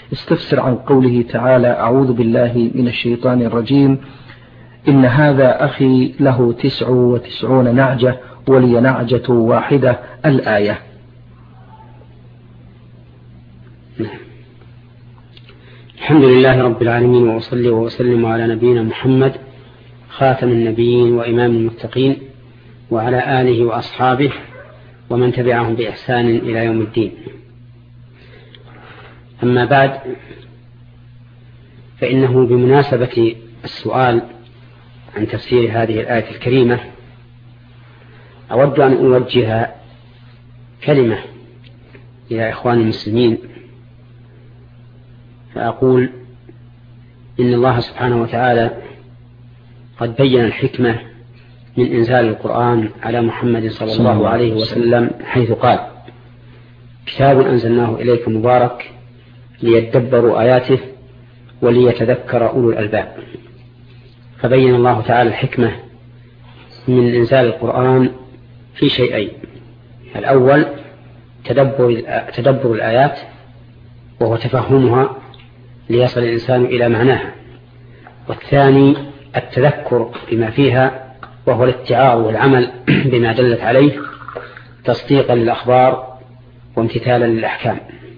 استفسر عن قوله تعالى: أعوذ بالله من الشيطان الرجيم، إن هذا أخي له 99 نعجة ولي نعجة واحدة، الآية. الحمد لله رب العالمين، وأصلي وأسلم على نبينا محمد خاتم النبيين وإمام المتقين، وعلى آله وأصحابه ومن تبعهم بإحسان إلى يوم الدين. أما بعد، فإنه بمناسبة السؤال عن تفسير هذه الآية الكريمة أود أن أوجه كلمة إلى إخوان المسلمين، فأقول إن الله سبحانه وتعالى قد بين الحكمة من إنزال القرآن على محمد صلى الله عليه وسلم، حيث قال: كتاب أنزلناه إليك مبارك ليدبروا آياته وليتذكر أولو الألباب. فبين الله تعالى الحكمة من إنزال القرآن في شيئين: الأول تدبر الآيات، وهو تفهمها ليصل الإنسان إلى معناها، والثاني التذكر بما فيها، وهو الاتعاظ والعمل بما دلت عليه تصديقا للأخبار وامتثالا للأحكام.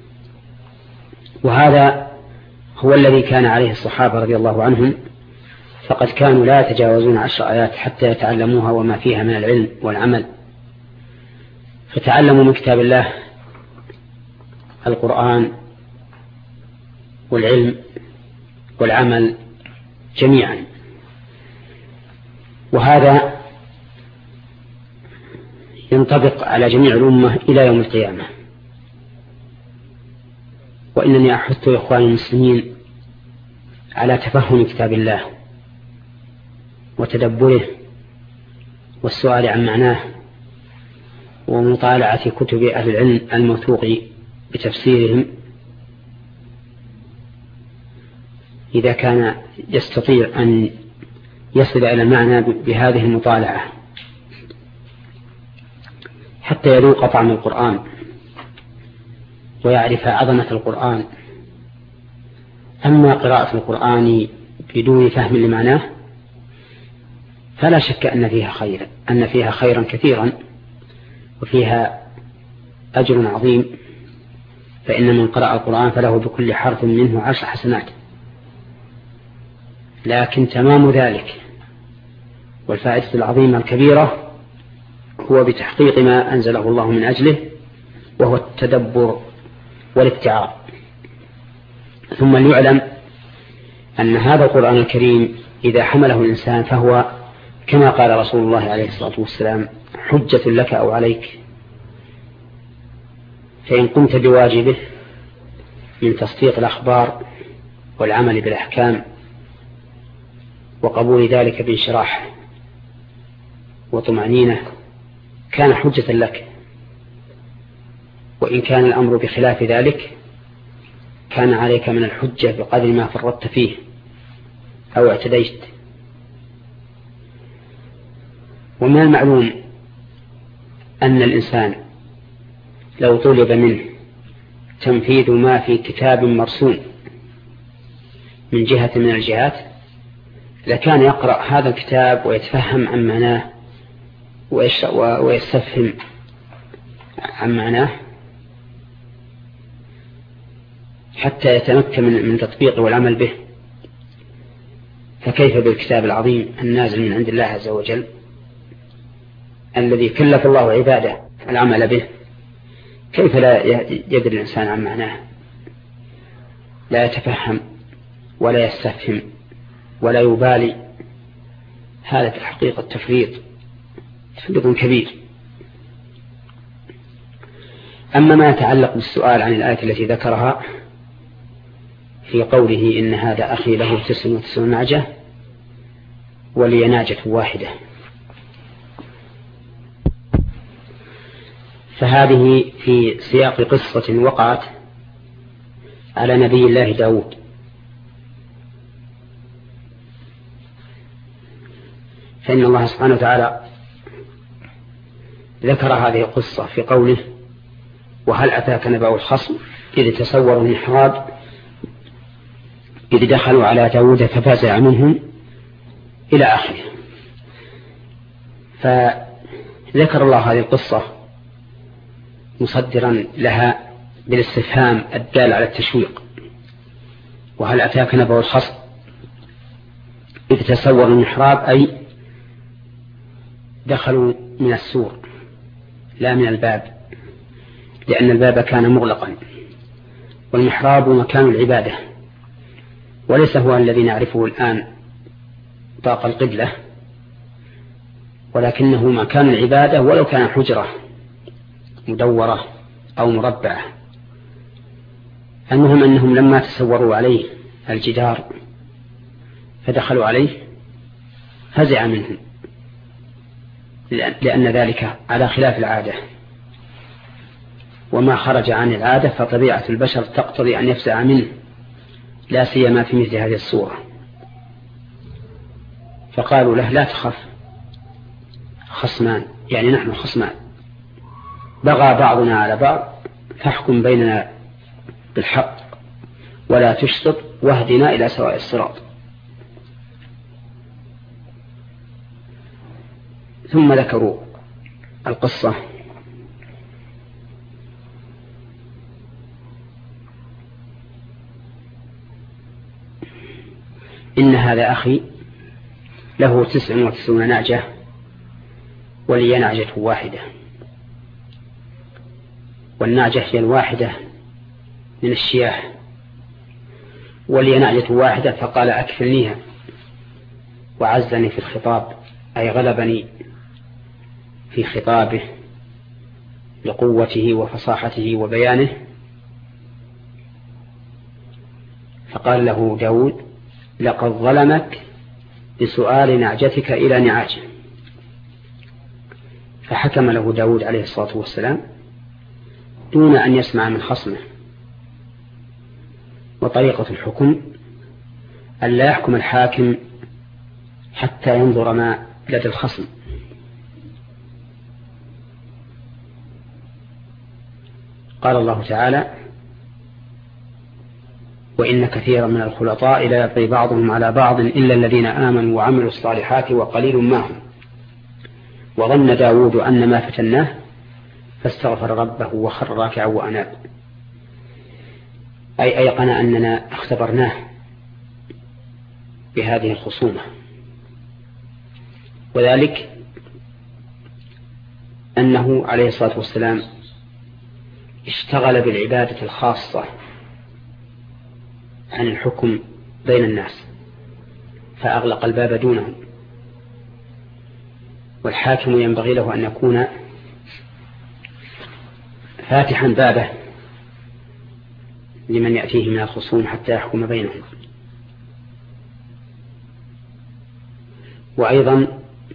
وهذا هو الذي كان عليه الصحابة رضي الله عنهم، فقد كانوا لا يتجاوزون 10 آيات حتى يتعلموها وما فيها من العلم والعمل. فتعلموا من كتاب الله القرآن والعلم والعمل جميعا، وهذا ينطبق على جميع الأمة إلى يوم القيامة. وإنني أحث إخواني المسلمين على تفهم كتاب الله وتدبره والسؤال عن معناه ومطالعة كتب أهل العلم الموثوق بتفسيرهم، إذا كان يستطيع أن يصل إلى المعنى بهذه المطالعة حتى يذوق طعم القرآن ويعرف عظمة القرآن. أما قراءة القرآن بدون فهم لمعناه فلا شك أن فيها خيرا كثيرا وفيها أجر عظيم، فإن من قرأ القرآن فله بكل حرف منه 10 حسنات. لكن تمام ذلك والفائدة العظيمة الكبيرة هو بتحقيق ما أنزله الله من أجله، وهو التدبر والاتعاظ. ثم ليعلم أن هذا القرآن الكريم إذا حمله الإنسان فهو كما قال رسول الله عليه الصلاة والسلام: حجة لك أو عليك. فإن قمت بواجبه من تصديق الأخبار والعمل بالأحكام وقبول ذلك بانشراح وطمأنينة كان حجة لك، وإن كان الأمر بخلاف ذلك كان عليك من الحجة بقدر ما فرطت فيه أو اعتديت. ومن المعلوم أن الإنسان لو طلب منه تنفيذ ما في كتاب مرسوم من جهة من الجهات لكان يقرأ هذا الكتاب ويتفهم عن معناه ويستفهم عن معناه حتى يتمكن من تطبيقه والعمل به. فكيف بالكتاب العظيم النازل من عند الله عز وجل الذي كلف الله عباده العمل به؟ كيف لا يدري الإنسان عن معناه، لا يتفهم ولا يستفهم ولا يبالي؟ هذا في الحقيقة تفريط كبير. أما ما يتعلق بالسؤال عن الآية التي ذكرها في قوله: إن هذا أخي له 99 نعجة ولي نعجة واحدة، فهذه في سياق قصة وقعت على نبي الله داود. فإن الله سبحانه وتعالى ذكر هذه القصة في قوله: وهل أتاك نبأ الخصم إذ تصوروا المحراب إذ دخلوا على داود ففزع منهم إلى آخره. فذكر الله هذه القصة مصدرا لها بالاستفهام الدال على التشويق: وهل أتاك نبأ الخصم إذ تسوروا المحراب، أي دخلوا من السور لا من الباب، لأن الباب كان مغلقا، والمحراب مكان العبادة، وليس هو الذي نعرفه الآن طاق القبلة، ولكنه مكان العبادة ولو كان حجرة مدورة أو مربعة. المهم أنهم لما تسوروا عليه الجدار فدخلوا عليه فزع منهم، لأن ذلك على خلاف العادة، وما خرج عن العادة فطبيعة البشر تقتضي أن يفزع منه، لا سيما في مثل هذه الصورة. فقالوا له: لا تخف، خصمان، يعني نحن خصمان، بغى بعضنا على بعض فاحكم بيننا بالحق ولا تشطط واهدنا إلى سواء الصراط. ثم ذكروا القصة إن هذا أخي له 99 نعجة ولي نعجة واحدة، والنعجة هي الواحدة من الشياح، ولي نعجة واحدة، فقال: أكفلنيها، وعزني في الخطاب، أي غلبني في خطابه لقوته وفصاحته وبيانه. فقال له داود: لقد ظلمك بسؤال نعجتك إلى نعاجه. فحكم له داود عليه الصلاة والسلام دون أن يسمع من خصمه. وطريقة الحكم أن لا يحكم الحاكم حتى ينظر ما لدى الخصم. قال الله تعالى: وإن كثيرا من الخلطاء لا يبغي بعضهم على بعض إلا الذين آمنوا وعملوا الصالحات وقليل ما هم. وظن داود أن ما فتناه فاستغفر ربه وخر راكعا وأناب، أي أيقن أننا اختبرناه بهذه الخصومة، وذلك أنه عليه الصلاة والسلام اشتغل بالعبادة الخاصة عن الحكم بين الناس، فأغلق الباب دونهم. والحاكم ينبغي له أن يكون فاتحا بابه لمن يأتيه من الخصوم حتى يحكم بينهم. وأيضا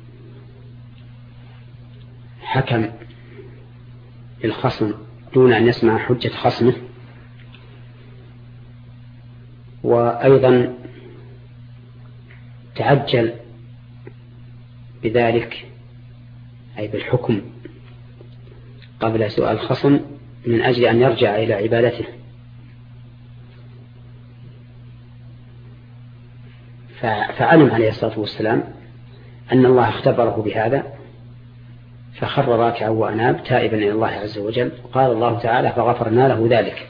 حكم الخصم دون أن يسمع حجة خصمه. وأيضا تعجل بذلك، أي بالحكم قبل سؤال الخصم، من أجل أن يرجع إلى عبادته. فعلم عليه الصلاة والسلام أن الله اختبره بهذا، فخر راكعا وأناب تائبا إلى الله عز وجل. قال الله تعالى: فغفرنا له ذلك.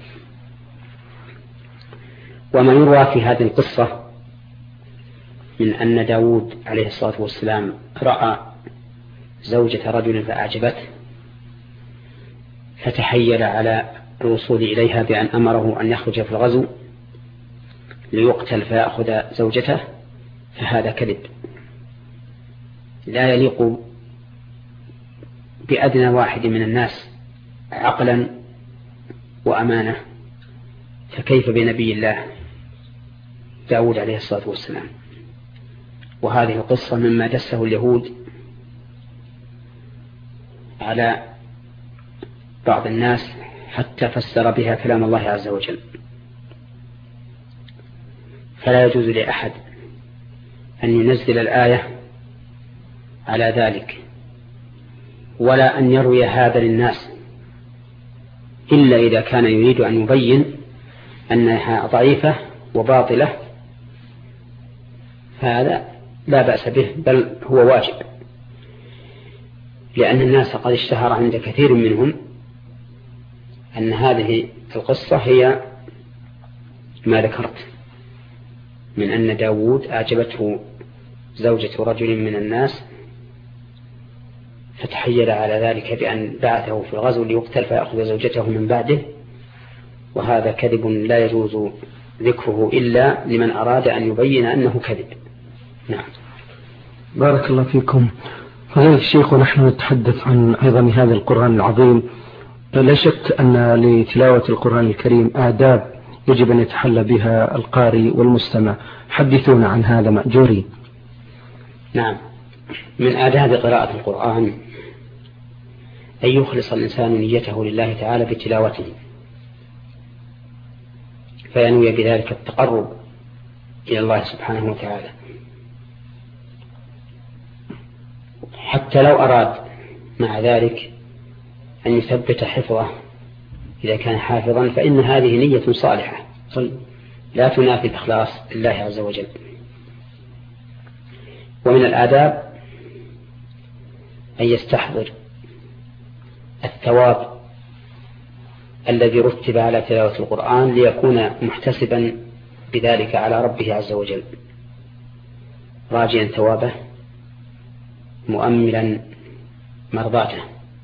وما يروى في هذه القصة من أن داود عليه الصلاة والسلام رأى زوجة رجل فأعجبته، فتحيل على الوصول إليها بأن أمره أن يخرج في الغزو ليقتل فيأخذ زوجته، فهذا كذب لا يليق بأدنى واحد من الناس عقلا وأمانة، فكيف بنبي الله داود عليه الصلاة والسلام. وهذه القصة مما دسه اليهود على بعض الناس حتى فسر بها كلام الله عز وجل. فلا يجوز لأحد أن ينزل الآية على ذلك، ولا أن يروي هذا للناس، إلا إذا كان يريد أن يبين أنها ضعيفة وباطلة هذا لا بأس به، بل هو واجب، لأن الناس قد اشتهر عند كثير منهم أن هذه القصة هي ما ذكرت من أن داود أعجبته زوجة رجل من الناس فتحيل على ذلك بأن بعثه في الغزو ليقتل فيأخذ زوجته من بعده، وهذا كذب لا يجوز ذكره إلا لمن أراد أن يبين أنه كذب. نعم. بارك الله فيكم. فضيلة الشيخ، ونحن نتحدث عن عظم هذا القرآن العظيم، لا شك أن لتلاوة القرآن الكريم آداب يجب أن يتحلى بها القارئ والمستمع، حدثونا عن هذا مأجورين. نعم، من آداب قراءة القرآن أن يخلص الإنسان نيته لله تعالى بتلاوته، فينوي بذلك التقرب إلى الله سبحانه وتعالى، حتى لو أراد مع ذلك أن يثبت حفظه إذا كان حافظا، فإن هذه نية صالحة لا تنافي الإخلاص لله عز وجل. ومن الآداب أن يستحضر الثواب الذي رتب على تلاوة القرآن ليكون محتسبا بذلك على ربه عز وجل، راجيا ثوابه مؤملا مرضاته.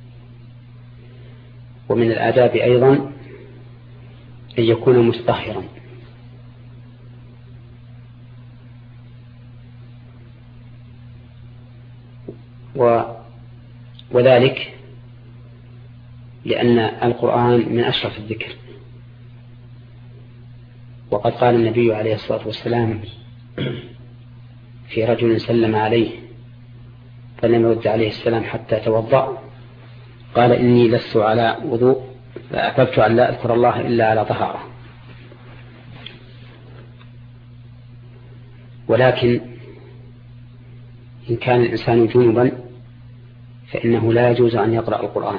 ومن الآداب أيضا أن يكون مستطهرا، وذلك لأن القرآن من أشرف الذكر، وقد قال النبي عليه الصلاة والسلام في رجل سلم عليه فلم يرد عليه السلام حتى توضأ، قال إني لست على وضوء فأحببت أن لا أذكر الله إلا على طهارة. ولكن إن كان الإنسان جنبا فإنه لا يجوز أن يقرأ القرآن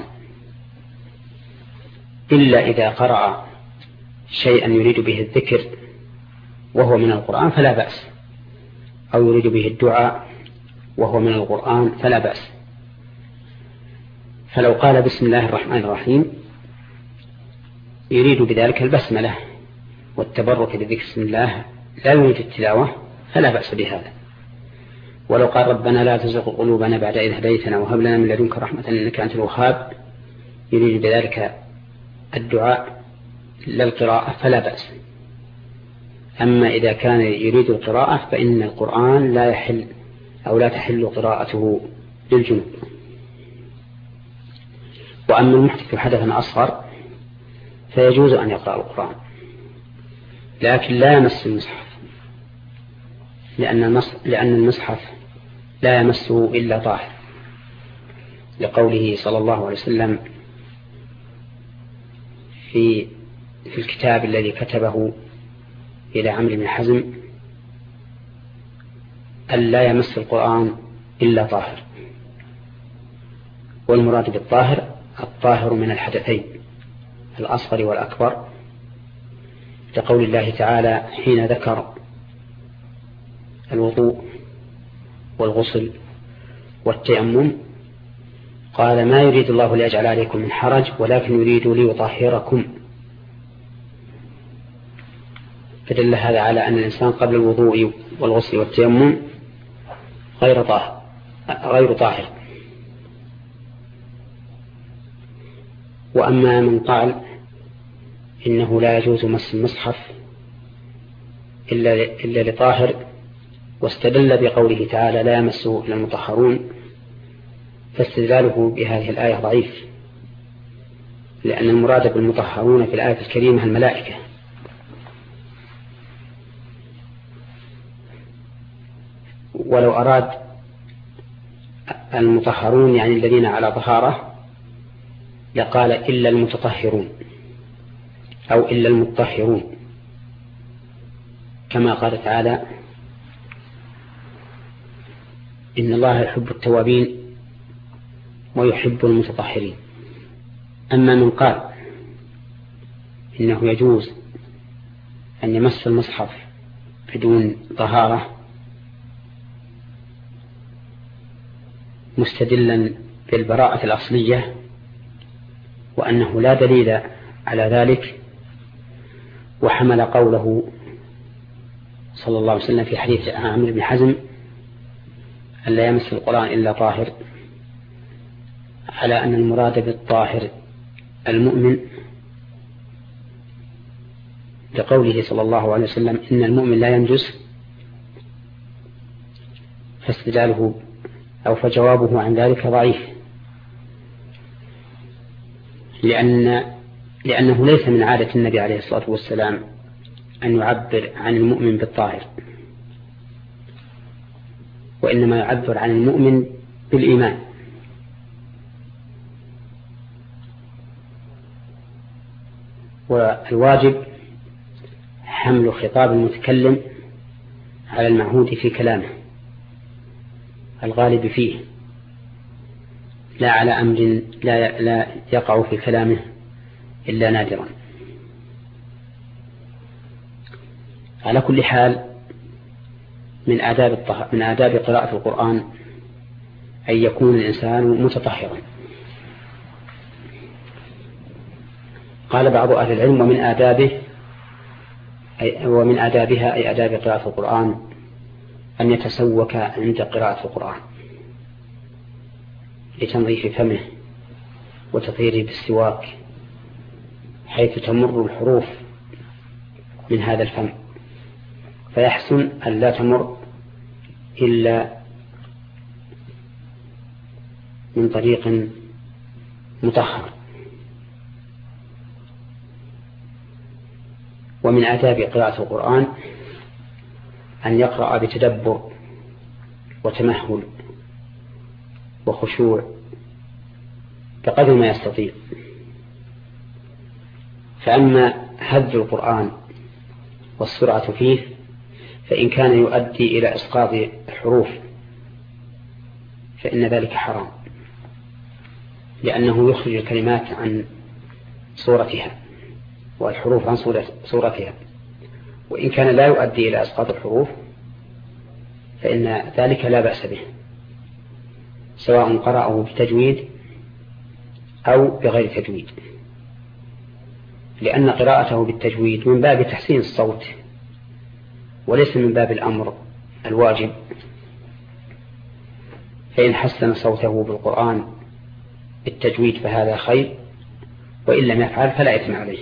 إلا إذا قرأ شيئا يريد به الذكر وهو من القرآن فلا بأس، أو يريد به الدعاء وهو من القرآن فلا بأس. فلو قال بسم الله الرحمن الرحيم يريد بذلك البسملة والتبرك بذكر اسم الله لا يريد التلاوة فلا بأس بهذا. ولو قال ربنا لا تزغ قلوبنا بعد إذ هديتنا وهب لنا من لدنك رحمة إنك أنت الوهاب يريد بذلك الدعاء لا القراءة فلا بأس. أما إذا كان يريد القراءة فإن القرآن لا يحل أو لا تحل قراءته للجنوب. وأما المحدث حدثا أصغر فيجوز أن يقرأ القرآن لكن لا يمس المصحف، لأن المصحف لا يمسه إلا طاهر، لقوله صلى الله عليه وسلم في الكتاب الذي كتبه إلى عمرو بن حزم ألا يمس القرآن إلا طاهر. والمراد بالطاهر الطاهر من الحدثين الأصغر والأكبر، لقول الله تعالى حين ذكر الوضوء والغسل والتيمم قال ما يريد الله ليجعل عليكم من حرج ولكن يريد ليطهركم، فدل هذا على أن الإنسان قبل الوضوء والغسل والتيمم غير طاهر. وأما من قال إنه لا يجوز مس المصحف إلا لطاهر واستدل بقوله تعالى لا يمسه إلا المطهرون، فاستدلاله بهذه الآية ضعيف، لأن المراد بالمطهرون في الآية الكريمة الملائكة، ولو أراد المطهرون يعني الذين على طهارة لقال إلا المتطهرون أو إلا المطهرون، كما قال تعالى إن الله يحب التوابين ويحب المتطهرين. أما من قال إنه يجوز أن يمس المصحف بدون طهارة مستدلا بالبراءة الأصلية وأنه لا دليل على ذلك، وحمل قوله صلى الله عليه وسلم في حديث عامر بن حزم أن لا يمس القرآن إلا طاهر على أن المراد بالطاهر المؤمن، لقوله صلى الله عليه وسلم إن المؤمن لا ينجس، فاستدلاله أو فجوابه عن ذلك ضعيف، لأنه ليس من عادة النبي عليه الصلاة والسلام أن يعبر عن المؤمن بالطاهر، وإنما يعبر عن المؤمن بالإيمان. والواجب حمل خطاب المتكلم على المعهود في كلامه الغالب فيه، لا على أمر لا يقع في كلامه إلا نادرا. على كل حال من آداب قراءة القرآن أن يكون الإنسان متطهرا. قال بعض أهل العلم ومن آدابها أي آداب قراءة القرآن أن يتسوك عند قراءة القرآن لتنظيف فمه وتطهيره بالسواك، حيث تمر الحروف من هذا الفم، فيحسن أن لا تمر إلا من طريق مطهر. ومن آداب قراءة القرآن أن يقرأ بتدبر وتمهل وخشوع بقدر ما يستطيع. فأما هذ القرآن والسرعة فيه فإن كان يؤدي إلى إسقاط الحروف فإن ذلك حرام، لأنه يخرج الكلمات عن صورتها والحروف عن صورتها. وإن كان لا يؤدي إلى إسقاط الحروف فإن ذلك لا بأس به، سواء قرأه بتجويد أو بغير تجويد، لأن قراءته بالتجويد من باب تحسين الصوت وليس من باب الأمر الواجب. فإن حسن صوته بالقرآن بالتجويد فهذا خير، وإن لم يفعل فلا إثم عليه.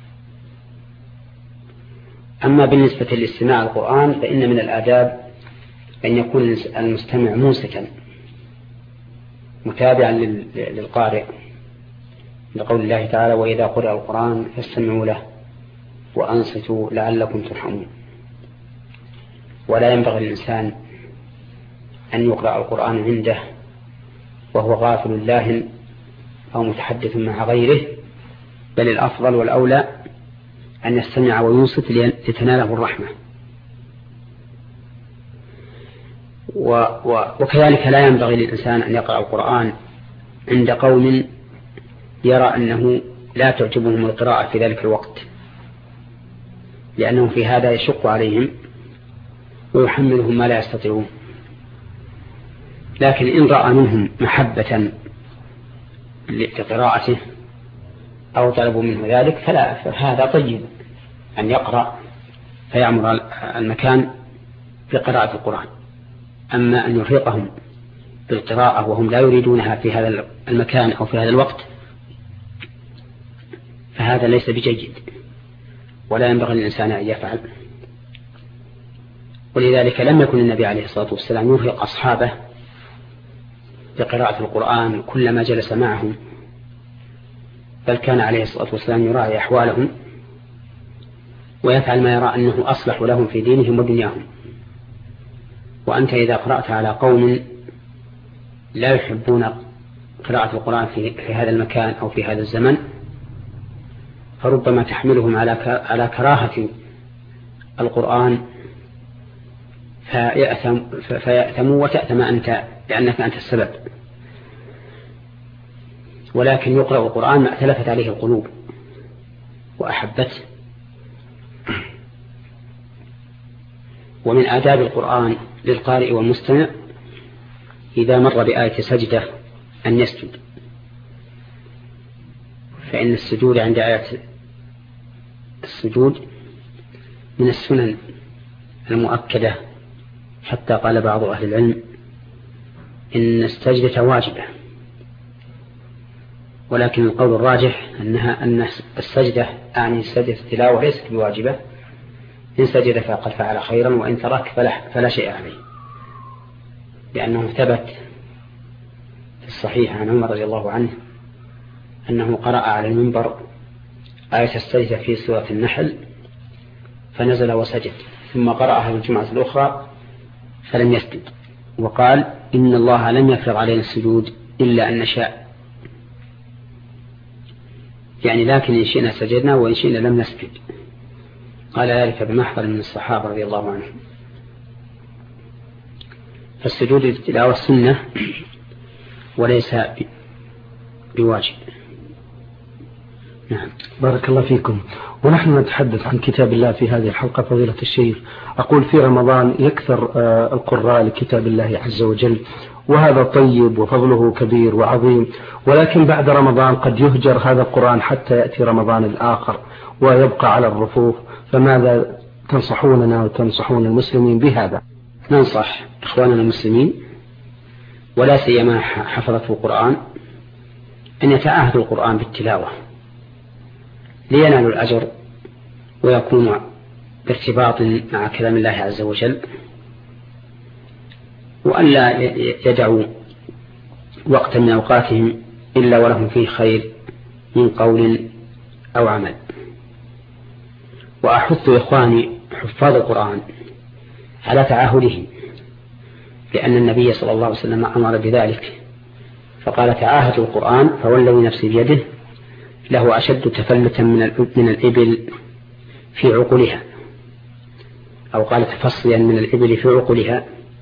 أما بالنسبة لاستماع القرآن فإن من الآداب أن يكون المستمع منصتا متابعا للقارئ، لقول الله تعالى وإذا قرأ القرآن فاستمعوا له وأنصتوا لعلكم ترحمون. ولا ينبغي للإنسان أن يقرأ القرآن عنده وهو غافل لاهٍ أو متحدث مع غيره، بل الأفضل والأولى أن يستمع وينصت لتناله الرحمة. وكذلك لا ينبغي للإنسان أن يقرأ القرآن عند قوم يرى أنه لا تعجبهم القراءة في ذلك الوقت، لأنه في هذا يشق عليهم ويحملهم ما لا يستطيعون. لكن إن رأى منهم محبة لقراءته أو طلبوا منه ذلك فهذا طيب أن يقرأ فيعمر المكان بقراءة القرآن. أما أن يرهقهم بالقراءة وهم لا يريدونها في هذا المكان أو في هذا الوقت فهذا ليس بجيد، ولا ينبغي للإنسان أن يفعل. ولذلك لم يكن النبي عليه الصلاة والسلام يرهق أصحابه بقراءة القرآن كلما جلس معهم، بل كان عليه الصلاة والسلام يراعي أحوالهم ويفعل ما يرى أنه أصلح لهم في دينهم ودنياهم. وأنت إذا قرأت على قوم لا يحبون قراءة القرآن في هذا المكان أو في هذا الزمن فربما تحملهم على كراهة القرآن فيأثموا وتأثم أنت لأنك أنت السبب. ولكن يقرأ القرآن ما ائتلفت عليه القلوب وأحبته. ومن آداب القرآن للقارئ والمستمع إذا مر بآية سجدة أن يسجد، فإن السجود عند آية السجود من السنن المؤكدة، حتى قال بعض أهل العلم إن السجدة واجبة، ولكن القول الراجح أن السجدة أعني سجدة التلاوة ليست بواجبة، إن سجد فقد فعل خيرا، وإن ترك فلا شيء عليه، لأنه ثبت في الصحيح عن عمر رضي الله عنه أنه قرأ على المنبر آية السجدة في سورة النحل فنزل وسجد، ثم قرأها في الجمعة الأخرى فلم يسجد، وقال إن الله لم يفرض علينا السجود إلا أن نشاء، يعني لكن إن شئنا سجدنا وإن شئنا لم نسجد. قال ذلك بمحضر من الصحابة رضي الله عنهم. فالسجود للتلاوة سنة وليس بواجب. نعم، بارك الله فيكم. ونحن نتحدث عن كتاب الله في هذه الحلقة فضيلة الشيخ. أقول في رمضان يكثر القراء لكتاب الله عز وجل، وهذا طيب وفضله كبير وعظيم، ولكن بعد رمضان قد يهجر هذا القرآن حتى يأتي رمضان الآخر ويبقى على الرفوف، فماذا تنصحوننا وتنصحون المسلمين بهذا؟ ننصح إخواننا المسلمين ولا سيما حفظة القرآن أن يتعاهدوا القرآن بالتلاوة لينالوا الأجر ويكونوا بارتباط مع كلام الله عز وجل، وألا يدعوا وقتا من أوقاتهم إلا ولهم فيه خير من قول أو عمل. وأحث إخواني حفاظ القرآن على تعاهده، لأن النبي صلى الله عليه وسلم أمر بذلك فقال تعاهدوا القرآن فوالذي نفسي بيده له أشد تفلتا من الإبل في عقلها، أو قال تفصيا من الإبل في عقلها،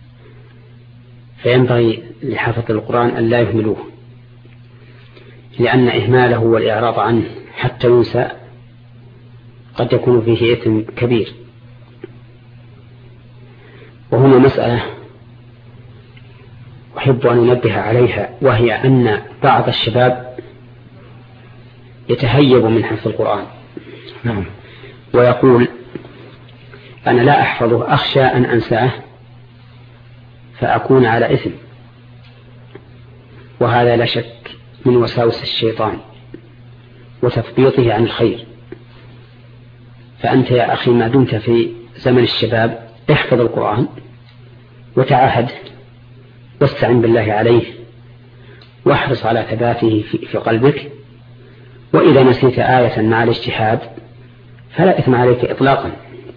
فينبغي لحافظ القرآن أن لا يهملوه، لأن إهماله والإعراض عنه حتى ينسى قد يكون فيه إثم كبير. وهنا مسألة أحب أن أنبه عليها، وهي أن بعض الشباب يتهيب من حفظ القرآن ويقول أنا لا أحفظه، أخشى أن أنساه فأكون على إثم، وهذا لا شك من وساوس الشيطان وتثبيطه عن الخير. فأنت يا أخي ما دمت في زمن الشباب احفظ القرآن وتعاهد واستعن بالله عليه واحرص على ثباته في قلبك، وإذا نسيت آية مع الاجتهاد فلا إثم عليك إطلاقا.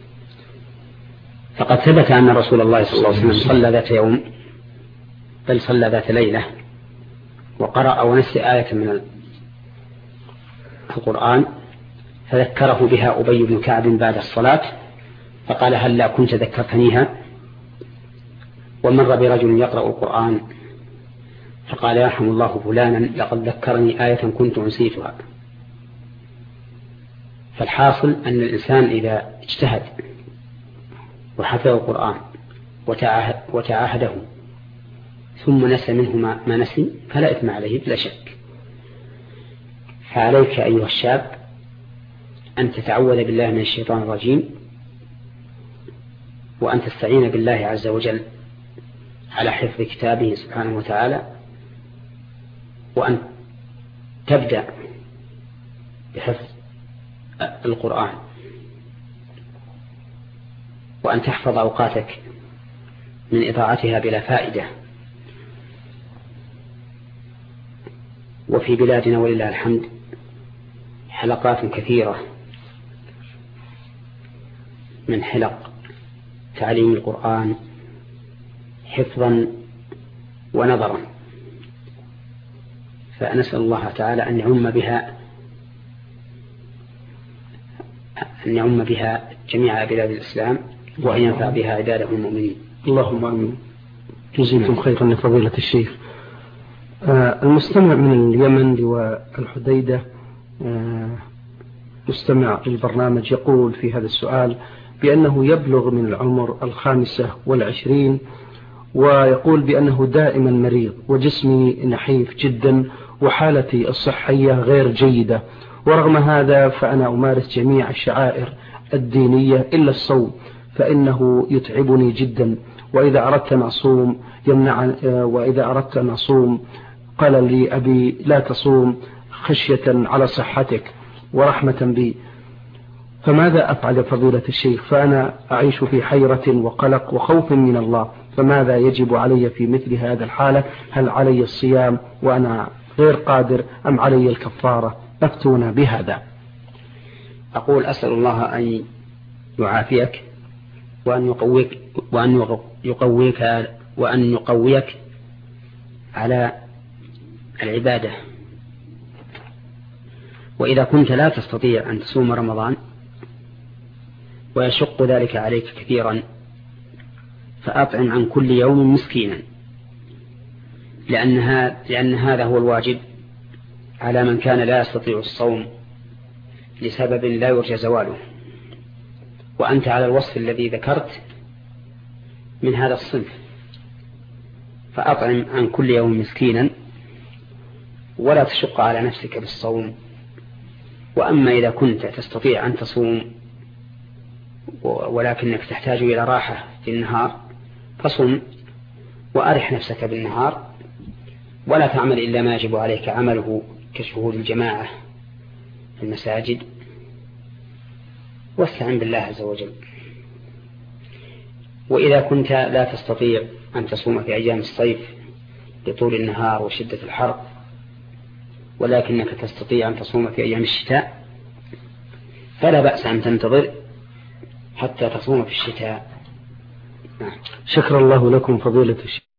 فقد ثبت أن رسول الله صلى الله عليه وسلم صلى ذات يوم، بل صلى ذات ليلة، وقرأ ونسي آية من القرآن فذكره بها أبي بن كعب بعد الصلاة فقال هل لا كنت ذكرتنيها؟ ومر برجل يقرأ القرآن فقال يرحم الله فلانا لقد ذكرني آية كنت أنسيتها. فالحاصل أن الإنسان إذا اجتهد وحفظ القرآن وتعاهده ثم نسى منه ما نسي فلا إثم عليه بلا شك. فعليك أيها الشاب أن تتعوذ بالله من الشيطان الرجيم، وأن تستعين بالله عز وجل على حفظ كتابه سبحانه وتعالى، وأن تبدأ بحفظ القرآن، وأن تحفظ أوقاتك من إضاعتها بلا فائدة. وفي بلادنا ولله الحمد حلقات كثيرة من حلق تعليم القرآن حفظا ونظرا، فنسأل الله تعالى أن يعم بها جميع بلاد الإسلام وأن ينفع بها عباده المؤمنين. اللهم آمين. جزيكم خيرا يا فضيلة الشيخ. المستمع من اليمن لواء الحديدة مستمع للبرنامج يقول في هذا السؤال بأنه يبلغ من العمر 25، ويقول بأنه دائما مريض وجسمي نحيف جدا وحالتي الصحية غير جيدة، ورغم هذا فأنا أمارس جميع الشعائر الدينية إلا الصوم فإنه يتعبني جدا، وإذا أردت أن أصوم وإذا أردت أن أصوم قال لي أبي لا تصوم خشية على صحتك ورحمة بي. فماذا أفعل فضيلة الشيخ؟ فأنا أعيش في حيرة وقلق وخوف من الله، فماذا يجب علي في مثل هذا الحالة؟ هل علي الصيام وأنا غير قادر أم علي الكفارة؟ أفتونا بهذا. أقول أسأل الله أن يعافيك وأن يقويك على العبادة. وإذا كنت لا تستطيع أن تصوم رمضان ويشق ذلك عليك كثيرا فأطعم عن كل يوم مسكينا، لأن هذا هو الواجب على من كان لا يستطيع الصوم لسبب لا يرجى زواله، وأنت على الوصف الذي ذكرت من هذا الصنف، فأطعم عن كل يوم مسكينا ولا تشق على نفسك بالصوم. وأما إذا كنت تستطيع أن تصوم ولكنك تحتاج إلى راحة في النهار فصم وأرح نفسك بالنهار، ولا تعمل إلا ما يجب عليك عمله كشهود الجماعة في المساجد، واستعن بالله عز وجل. وإذا كنت لا تستطيع أن تصوم في أيام الصيف لطول النهار وشدة الحر ولكنك تستطيع أن تصوم في أيام الشتاء فلا بأس أن تنتظر حتى تصوم في الشتاء. شكر الله لكم فضيلة الشيخ.